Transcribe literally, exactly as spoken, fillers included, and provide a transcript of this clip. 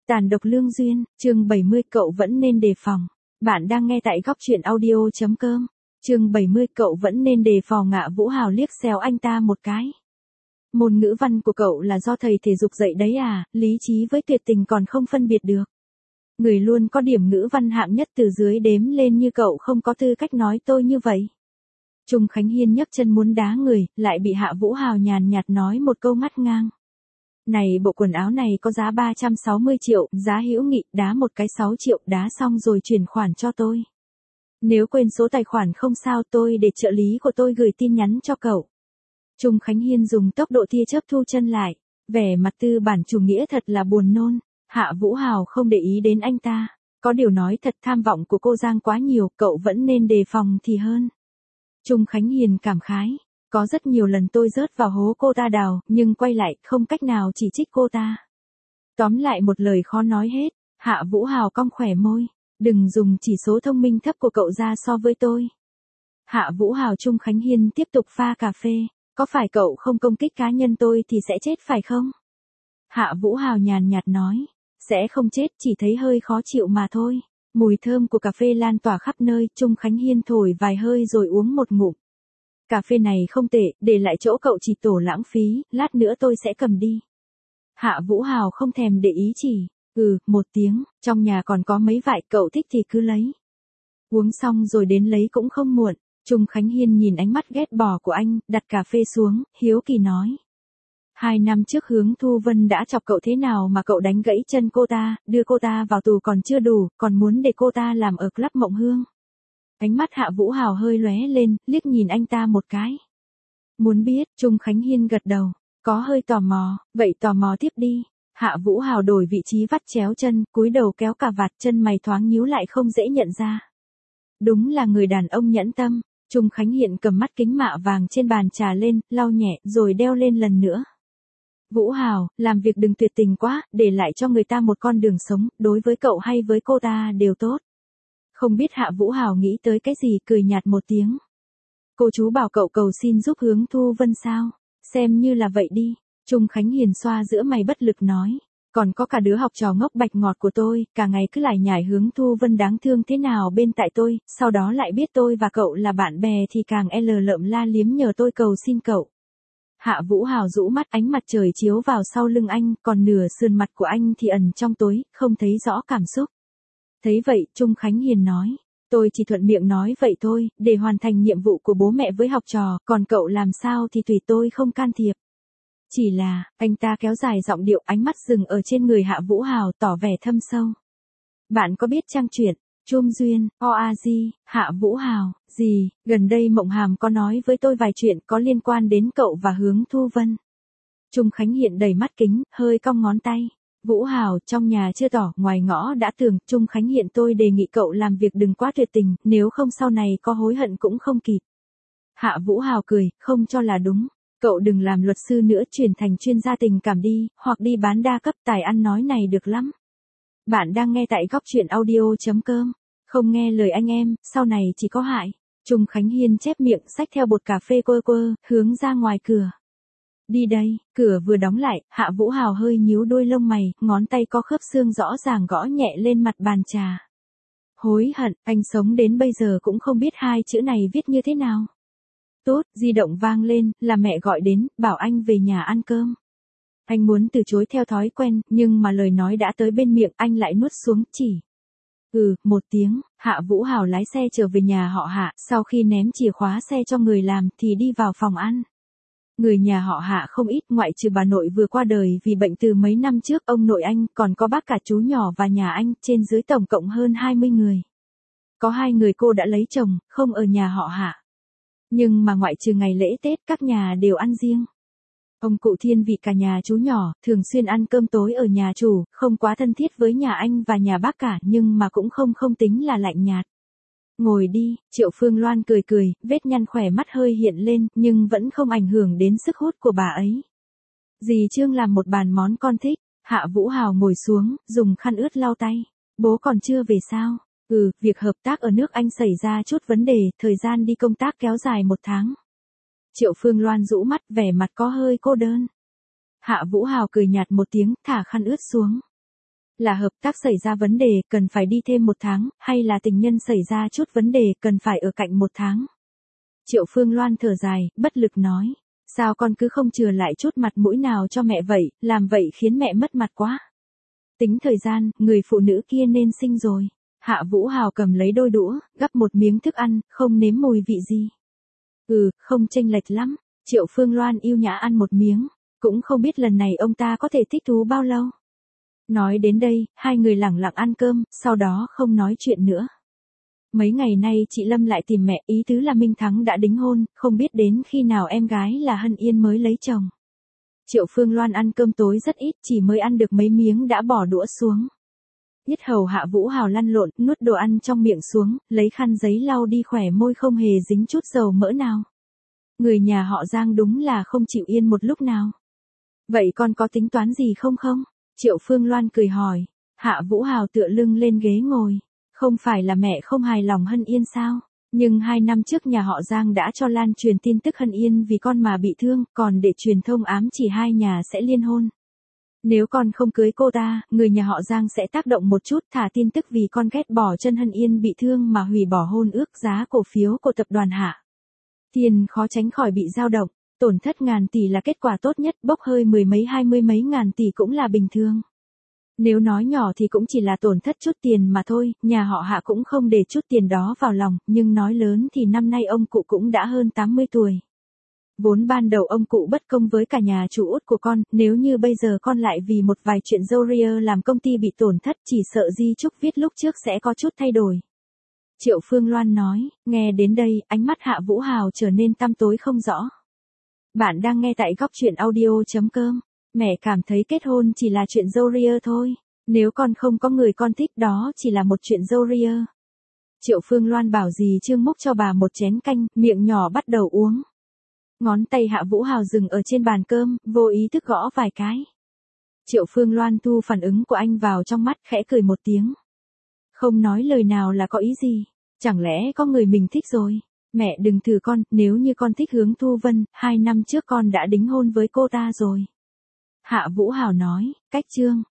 Tàn độc lương duyên, chương bảy mươi cậu vẫn nên đề phòng. Bạn đang nghe tại góc truyện audio chấm com. Chương bảy mươi cậu vẫn nên đề phòng. Ngạ Vũ Hào liếc xéo anh ta một cái. Môn ngữ văn của cậu là do thầy thể dục dạy đấy à, lý trí với tuyệt tình còn không phân biệt được. Người luôn có điểm ngữ văn hạng nhất từ dưới đếm lên như cậu không có tư cách nói tôi như vậy. Trung Khánh Hiên nhấc chân muốn đá người, lại bị Hạ Vũ Hào nhàn nhạt nói một câu ngắt ngang. Này, bộ quần áo này có giá ba trăm sáu mươi triệu, giá hữu nghị, đá một cái sáu triệu, đá xong rồi chuyển khoản cho tôi. Nếu quên số tài khoản không sao, tôi để trợ lý của tôi gửi tin nhắn cho cậu. Trung Khánh Hiên dùng tốc độ tia chớp thu chân lại, vẻ mặt tư bản chủ nghĩa thật là buồn nôn. Hạ Vũ Hào không để ý đến anh ta, có điều nói thật, tham vọng của cô Giang quá nhiều, cậu vẫn nên đề phòng thì hơn. Trung Khánh Hiên cảm khái. Có rất nhiều lần tôi rớt vào hố cô ta đào, nhưng quay lại, không cách nào chỉ trích cô ta. Tóm lại một lời khó nói hết. Hạ Vũ Hào cong khỏe môi. Đừng dùng chỉ số thông minh thấp của cậu ra so với tôi. Hạ Vũ Hào. Trung Khánh Hiên tiếp tục pha cà phê. Có phải cậu không công kích cá nhân tôi thì sẽ chết phải không? Hạ Vũ Hào nhàn nhạt nói. Sẽ không chết, chỉ thấy hơi khó chịu mà thôi. Mùi thơm của cà phê lan tỏa khắp nơi. Trung Khánh Hiên thổi vài hơi rồi uống một ngụm. Cà phê này không tệ, để lại chỗ cậu chỉ tổ lãng phí, lát nữa tôi sẽ cầm đi. Hạ Vũ Hào không thèm để ý chỉ, ừ, một tiếng, trong nhà còn có mấy vại, cậu thích thì cứ lấy. Uống xong rồi đến lấy cũng không muộn. Trung Khánh Hiên nhìn ánh mắt ghét bỏ của anh, đặt cà phê xuống, hiếu kỳ nói. Hai năm trước Hướng Thu Vân đã chọc cậu thế nào mà cậu đánh gãy chân cô ta, đưa cô ta vào tù còn chưa đủ, còn muốn để cô ta làm ở Club Mộng Hương. Ánh mắt Hạ Vũ Hào hơi lóe lên, liếc nhìn anh ta một cái. Muốn biết, Trung Khánh Hiên gật đầu, có hơi tò mò, vậy tò mò tiếp đi. Hạ Vũ Hào đổi vị trí vắt chéo chân, cúi đầu kéo cà vạt, chân mày thoáng nhíu lại không dễ nhận ra. Đúng là người đàn ông nhẫn tâm. Trung Khánh Hiên cầm mắt kính mạ vàng trên bàn trà lên, lau nhẹ, rồi đeo lên lần nữa. Vũ Hào, làm việc đừng tuyệt tình quá, để lại cho người ta một con đường sống, đối với cậu hay với cô ta đều tốt. Không biết Hạ Vũ Hào nghĩ tới cái gì, cười nhạt một tiếng. Cô chú bảo cậu cầu xin giúp Hướng Thu Vân sao? Xem như là vậy đi. Trung Khánh Hiền xoa giữa mày bất lực nói. Còn có cả đứa học trò ngốc bạch ngọt của tôi, cả ngày cứ lải nhải Hướng Thu Vân đáng thương thế nào bên tại tôi, sau đó lại biết tôi và cậu là bạn bè thì càng l lợm la liếm nhờ tôi cầu xin cậu. Hạ Vũ Hào rũ mắt, ánh mặt trời chiếu vào sau lưng anh, còn nửa sườn mặt của anh thì ẩn trong tối, không thấy rõ cảm xúc. Thấy vậy, Trung Khánh Hiền nói, tôi chỉ thuận miệng nói vậy thôi, để hoàn thành nhiệm vụ của bố mẹ với học trò, còn cậu làm sao thì tùy tôi không can thiệp. Chỉ là, anh ta kéo dài giọng điệu, ánh mắt dừng ở trên người Hạ Vũ Hào, tỏ vẻ thâm sâu. Bạn có biết trang truyện, Trung Duyên, o a di, Hạ Vũ Hào, gì, gần đây Mộng Hàm có nói với tôi vài chuyện có liên quan đến cậu và Hướng Thu Vân. Trung Khánh Hiền đầy mắt kính, hơi cong ngón tay. Vũ Hào, trong nhà chưa tỏ, ngoài ngõ đã tường. Trung Khánh Hiền, tôi đề nghị cậu làm việc đừng quá tuyệt tình, nếu không sau này có hối hận cũng không kịp. Hạ Vũ Hào cười, không cho là đúng. Cậu đừng làm luật sư nữa, chuyển thành chuyên gia tình cảm đi, hoặc đi bán đa cấp, tài ăn nói này được lắm. Bạn đang nghe tại góc truyện audio chấm com. Không nghe lời anh em, sau này chỉ có hại. Trung Khánh Hiên chép miệng, xách theo bột cà phê quơ quơ, hướng ra ngoài cửa. Đi đây, cửa vừa đóng lại, Hạ Vũ Hào hơi nhíu đôi lông mày, ngón tay có khớp xương rõ ràng gõ nhẹ lên mặt bàn trà. Hối hận, anh sống đến bây giờ cũng không biết hai chữ này viết như thế nào. Tốt, di động vang lên, là mẹ gọi đến, bảo anh về nhà ăn cơm. Anh muốn từ chối theo thói quen, nhưng mà lời nói đã tới bên miệng, anh lại nuốt xuống, chỉ. Ừ, một tiếng, Hạ Vũ Hào lái xe trở về nhà họ Hạ, sau khi ném chìa khóa xe cho người làm thì đi vào phòng ăn. Người nhà họ Hạ không ít, ngoại trừ bà nội vừa qua đời vì bệnh từ mấy năm trước, ông nội anh, còn có bác cả chú nhỏ và nhà anh, trên dưới tổng cộng hơn hai mươi người. Có hai người cô đã lấy chồng, không ở nhà họ Hạ. Nhưng mà ngoại trừ ngày lễ Tết, các nhà đều ăn riêng. Ông cụ thiên vị cả nhà chú nhỏ, thường xuyên ăn cơm tối ở nhà chủ, không quá thân thiết với nhà anh và nhà bác cả, nhưng mà cũng không không tính là lạnh nhạt. Ngồi đi, Triệu Phương Loan cười cười, vết nhăn khỏe mắt hơi hiện lên, nhưng vẫn không ảnh hưởng đến sức hút của bà ấy. Dì Trương làm một bàn món con thích. Hạ Vũ Hào ngồi xuống, dùng khăn ướt lau tay. Bố còn chưa về sao? Ừ, việc hợp tác ở nước Anh xảy ra chút vấn đề, thời gian đi công tác kéo dài một tháng. Triệu Phương Loan rũ mắt, vẻ mặt có hơi cô đơn. Hạ Vũ Hào cười nhạt một tiếng, thả khăn ướt xuống. Là hợp tác xảy ra vấn đề, cần phải đi thêm một tháng, hay là tình nhân xảy ra chút vấn đề, cần phải ở cạnh một tháng? Triệu Phương Loan thở dài, bất lực nói. Sao con cứ không chừa lại chút mặt mũi nào cho mẹ vậy, làm vậy khiến mẹ mất mặt quá. Tính thời gian, người phụ nữ kia nên sinh rồi. Hạ Vũ Hào cầm lấy đôi đũa, gắp một miếng thức ăn, không nếm mùi vị gì. Ừ, không chênh lệch lắm. Triệu Phương Loan yêu nhã ăn một miếng, cũng không biết lần này ông ta có thể thích thú bao lâu. Nói đến đây, hai người lẳng lặng ăn cơm, sau đó không nói chuyện nữa. Mấy ngày nay chị Lâm lại tìm mẹ, ý tứ là Minh Thắng đã đính hôn, không biết đến khi nào em gái là Hân Yên mới lấy chồng. Triệu Phương Loan ăn cơm tối rất ít, chỉ mới ăn được mấy miếng đã bỏ đũa xuống. Yết hầu Hạ Vũ Hào lăn lộn, nuốt đồ ăn trong miệng xuống, lấy khăn giấy lau đi khỏe môi không hề dính chút dầu mỡ nào. Người nhà họ Giang đúng là không chịu yên một lúc nào. Vậy con có tính toán gì không không? Triệu Phương Loan cười hỏi. Hạ Vũ Hào tựa lưng lên ghế ngồi. Không phải là mẹ không hài lòng Hân Yên sao? Nhưng hai năm trước nhà họ Giang đã cho lan truyền tin tức Hân Yên vì con mà bị thương, còn để truyền thông ám chỉ hai nhà sẽ liên hôn. Nếu con không cưới cô ta, người nhà họ Giang sẽ tác động một chút thả tin tức vì con ghét bỏ chân Hân Yên bị thương mà hủy bỏ hôn ước giá cổ phiếu của tập đoàn Hạ. Tiền khó tránh khỏi bị dao động, tổn thất ngàn tỷ là kết quả tốt nhất, bốc hơi mười mấy hai mươi mấy ngàn tỷ cũng là bình thường. Nếu nói nhỏ thì cũng chỉ là tổn thất chút tiền mà thôi, nhà họ Hạ cũng không để chút tiền đó vào lòng, nhưng nói lớn thì năm nay ông cụ cũng đã hơn tám mươi tuổi. Vốn ban đầu ông cụ bất công với cả nhà chủ út của con, nếu như bây giờ con lại vì một vài chuyện râu ria làm công ty bị tổn thất chỉ sợ di chúc viết lúc trước sẽ có chút thay đổi. Triệu Phương Loan nói, nghe đến đây, ánh mắt Hạ Vũ Hào trở nên tăm tối không rõ. Bạn đang nghe tại góc truyện audio.com. Mẹ cảm thấy kết hôn chỉ là chuyện râu ria thôi. Nếu con không có người con thích đó chỉ là một chuyện râu ria. Triệu Phương Loan bảo dì Trương múc cho bà một chén canh, miệng nhỏ bắt đầu uống. Ngón tay Hạ Vũ Hào dừng ở trên bàn cơm, vô ý thức gõ vài cái. Triệu Phương Loan thu phản ứng của anh vào trong mắt, khẽ cười một tiếng. Không nói lời nào là có ý gì, chẳng lẽ có người mình thích rồi. Mẹ đừng thử con, nếu như con thích Hướng Thu Vân, hai năm trước con đã đính hôn với cô ta rồi. Hạ Vũ Hào nói, cách Trương,